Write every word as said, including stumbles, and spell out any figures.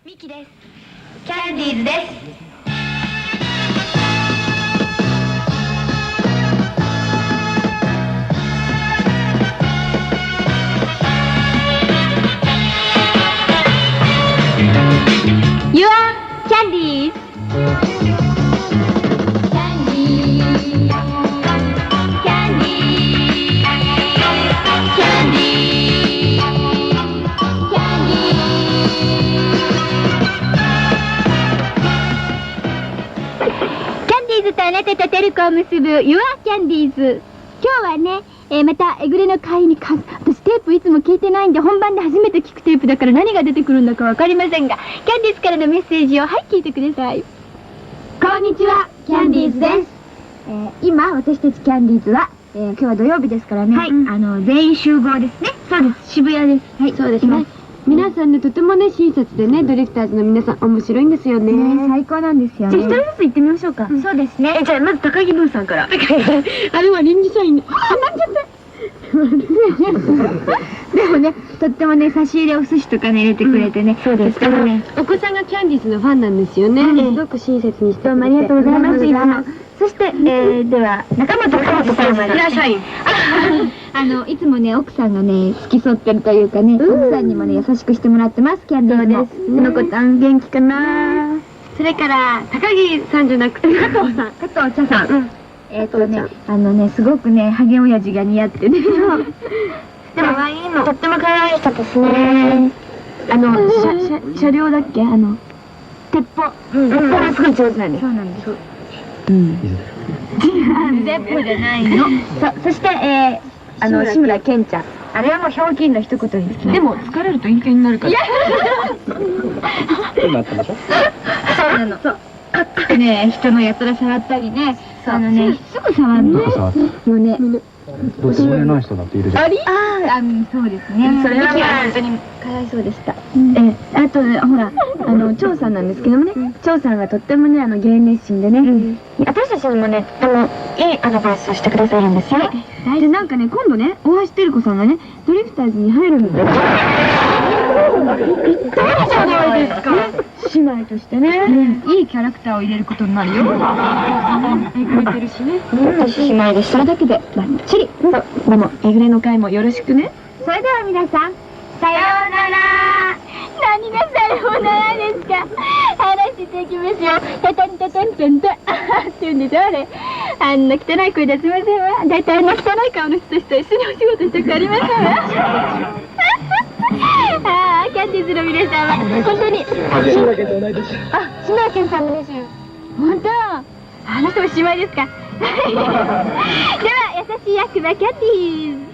ミキです。キャンディーズです。You are Candies. Candies. Candies. Candies. Candies. キャンディーズとあなたとテルコを結ぶ You are Candies。今日はね、えー、またえぐれの会にか私テープいつも聞いてないんで本番で初めて聞くテープだから何が出てくるんだかわかりませんが、キャンディーズからのメッセージをはい聞いてください。こんにちは、キャンディーズです。えー、今私たちキャンディーズは、えー、今日は土曜日ですからね、はい、あの全員集合ですね。そうです、渋谷です。はい、そうですね。 皆さんね、とてもね、親切でね、ドリフターズの皆さん面白いんですよね。 ね、最高なんですよね。 じゃあ一人ずつ行ってみましょうか。 そうですね。 え、じゃあまず高木ブーさんから。あれは臨時社員ね。あ、なんちゃった。 でもね、とってもね、差し入れお寿司とかね、入れてくれてね。 そうですね。お子さんがキャンディーズのファンなんですよね。すごく親切にして。どうもありがとうございます。 そして、えー、では、中本浩二さんは、 いらっしゃい。 あの、いつもね、奥さんがね、付き添ってるというかね、奥さんにもね、優しくしてもらってます、キャンディーズです。 のこちゃん、元気かな。それから、高木さんじゃなくて、加藤さん。 加藤茶さん。えっとね、あのね、すごくね、ハゲ親父が似合ってね。でも、 可愛いの。とっても可愛い人ですね。あの、車両だっけ、あの、鉄砲。鉄砲がすごい上手なんです。 そうなんです。うん。鉄砲じゃないの。そ、そして、えー、あの、志村けんちゃん。あれはもうひょうきんの一言ですね。 でも、疲れると陰キャになるから。いや今あったでしょ。 そうなの。そう。ね、人のやたら触ったりね、あのね、すぐ触るの。もうね、 どうしようもない人だっているじゃん。 あり？ああ、そうですね。 それは本当にかわいそうでした。 え、あとね、ほら、あの、張さんなんですけどもね、張さんがとってもね、あの、芸熱心でね、 私たちにもね、とてもいいアドバイスをしてくださるんですよ。 で、なんかね、今度ね、大橋照子さんがね、ドリフターズに入るんだよ。 言ったらじゃないですか。 姉妹としてね、いいキャラクターを入れることになるよ。えぐれてるしね。 私姉妹でした。 それだけでバッチリ。 そう、でも、えぐれの会もよろしくね。 それでは皆さん、さようなら。何がさようならですか。話していきましょう。タタンタタンタンタって言うんでしょ、あれ。あんな汚い声出しませんわ。だいたいあんな汚い顔の人と一緒にお仕事したくありませんわ。ああ、キャンディーズの皆さんは本当に。 志村けんと同い年。 あ、志村けんさんもですよ。本当。あの人も姉妹ですか。では、優しい悪魔キャンディーズ。